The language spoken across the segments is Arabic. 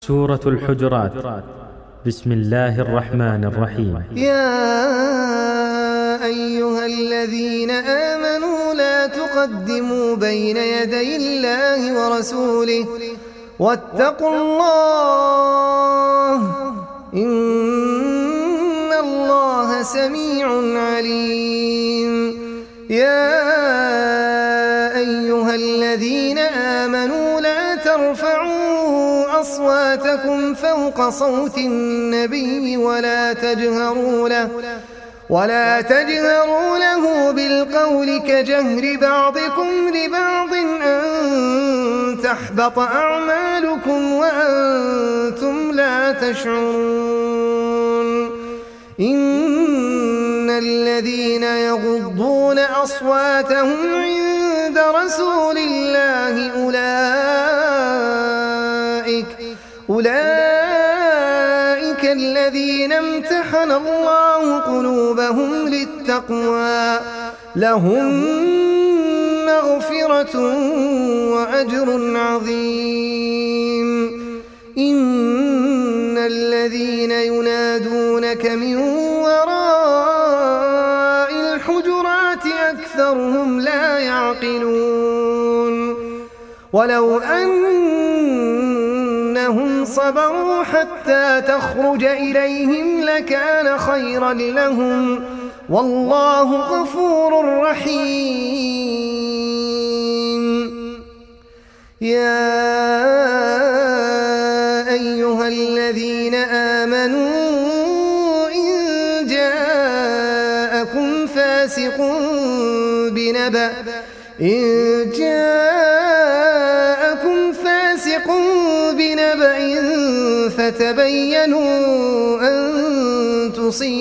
سورة الحجرات. بسم الله الرحمن الرحيم. يا أيها الذين آمنوا لا تقدموا بين يدي الله ورسوله واتقوا الله إن الله سميع عليم. يا أيها الذين آمنوا لا ترفعوا أصواتكم فوق صوت النبي ولا تجهروا له بالقول كجهر بعضكم لبعض أن تحبط أعمالكم وأنتم لا تشعرون. إن الذين يغضون أصواتهم عند رسول الله أولئك الذين امتحن الله قلوبهم للتقوى لهم مغفرة وأجر عظيم. إن الذين ينادونك من وراء الحجرات أكثرهم لا يعقلون. ولو أنهم صبروا حتى تخرج إليهم لكان خيرا لهم والله غفور رحيم. يا أيها الذين آمنوا إن جاءكم فاسق بنبأ فتبينوا أن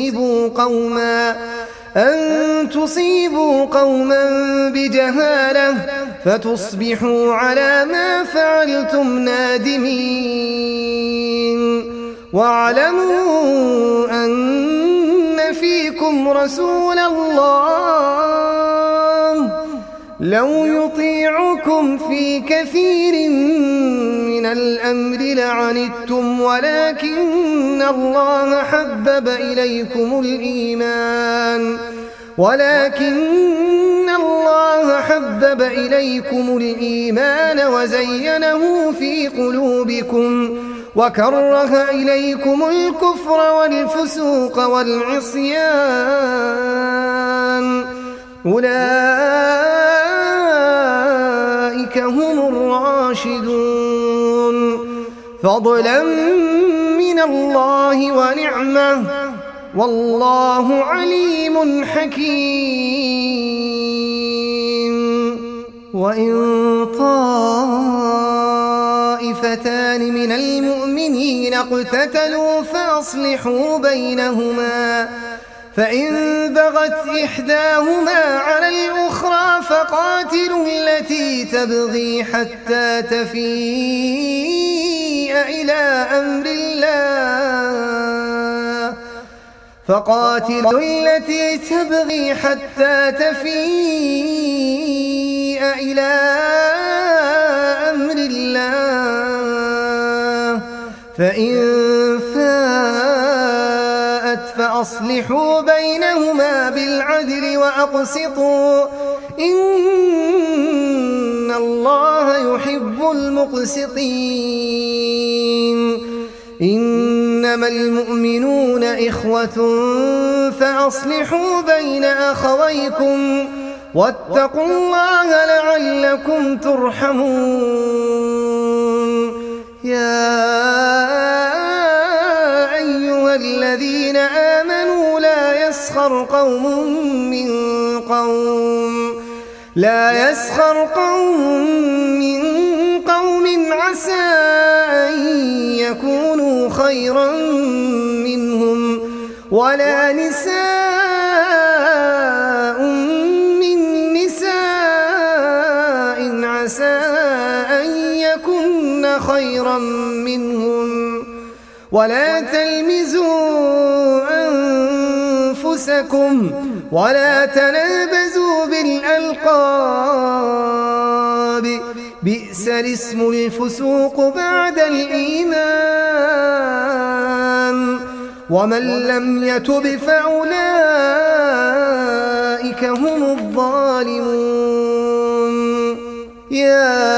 تصيبوا قوما بجهالة فتصبحوا على ما فعلتم نادمين. واعلموا أن فيكم رسول الله لو يطيعكم في كثير من الأمر لعنتم ولكن الله حبب إليكم الإيمان وزينه في قلوبكم وكره إليكم الكفر والفسوق والعصيان أولئك هم الراشدون فضلا من الله ونعمة والله عليم حكيم. وإن طائفتان من المؤمنين اقتتلوا فأصلحوا بينهما فإن بغت إحداهما على الأخرى فقاتلوا التي تبغي حتى تفيء إلى أمر الله فإن فاءت فأصلحوا بينهما بالعدل وأقسطوا إن الله يحب المقسطين. إنما المؤمنون إخوة فأصلحوا بين أخويكم واتقوا الله لعلكم ترحمون. يا أيها الذين آمنوا لا يسخر قوم من قوم عسى أن يكونوا خيرا منهم ولا نساء من نساء عسى أن يكن خيرا منهم ولا تلمزوا أنفسكم ولا تنابزوا بالألقاب بئس بئس الاسم الفسوق بعد الإيمان ومن لم يتب فأولئك هم الظالمون يا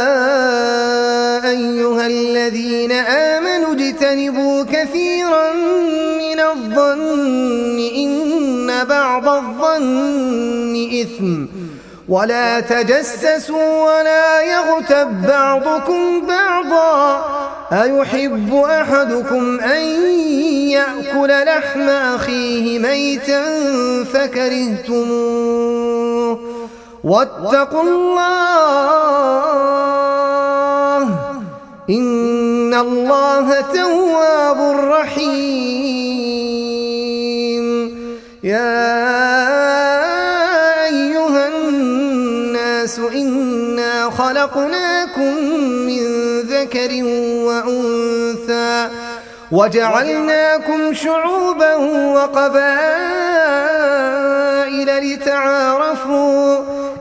أيها الذين آمنوا اجتنبوا كثيرا من الظن إن بعض الظن إثم ولا تجسسوا ولا يغتب بعضكم بعضا أيحب أحدكم أن يأكل لحم أخيه ميتا فكرهتموه واتقوا الله إن الله تواب رحيم يا أيها الناس إنا خلقناكم من ذكر وأنثى وجعلناكم شعوبا وقبائل لتعارفوا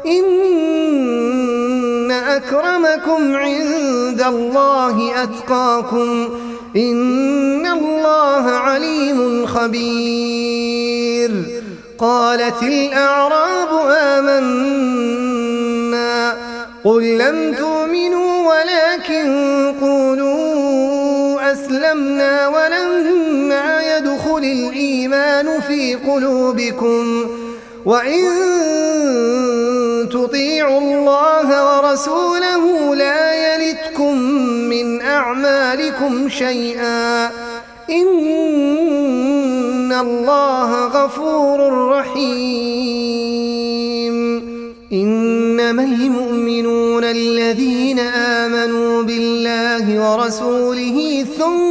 إن أكرمكم عند الله أتقاكم إن الله عليم خبير قالت الأعراب آمنا قل لم تؤمنوا ولكن قولوا أسلمنا ولما يدخل الإيمان في قلوبكم وإن تطيعوا الله ورسوله لا يلتكم من أعمالكم شيئا إن الله غفور رحيم إنما المؤمنون الذين آمنوا بالله ورسوله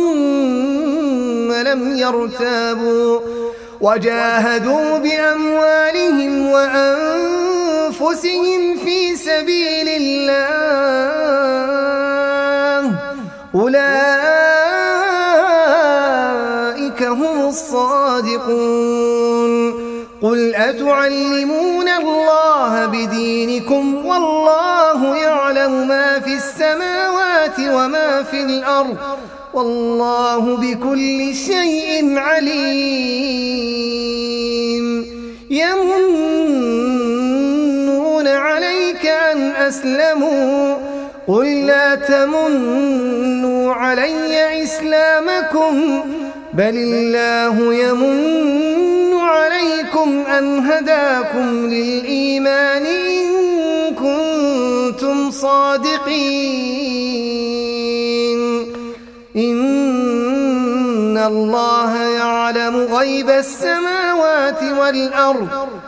ثم لم يرتابوا وجاهدوا بأموالهم وأنفسهم في سبيل الله أولئك هم الصادقون قل أتعلمون الله بدينكم والله يعلم ما في السماوات وما في الأرض والله بكل شيء عليم يمنون عليك أن أسلموا قل لا تمنوا علي إسلامكم بل الله يمن عليكم أن هداكم للإيمان إن كنتم صادقين إن الله يعلم غيب السماوات والأرض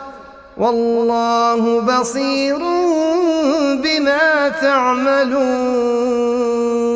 والله بصير بما تعملون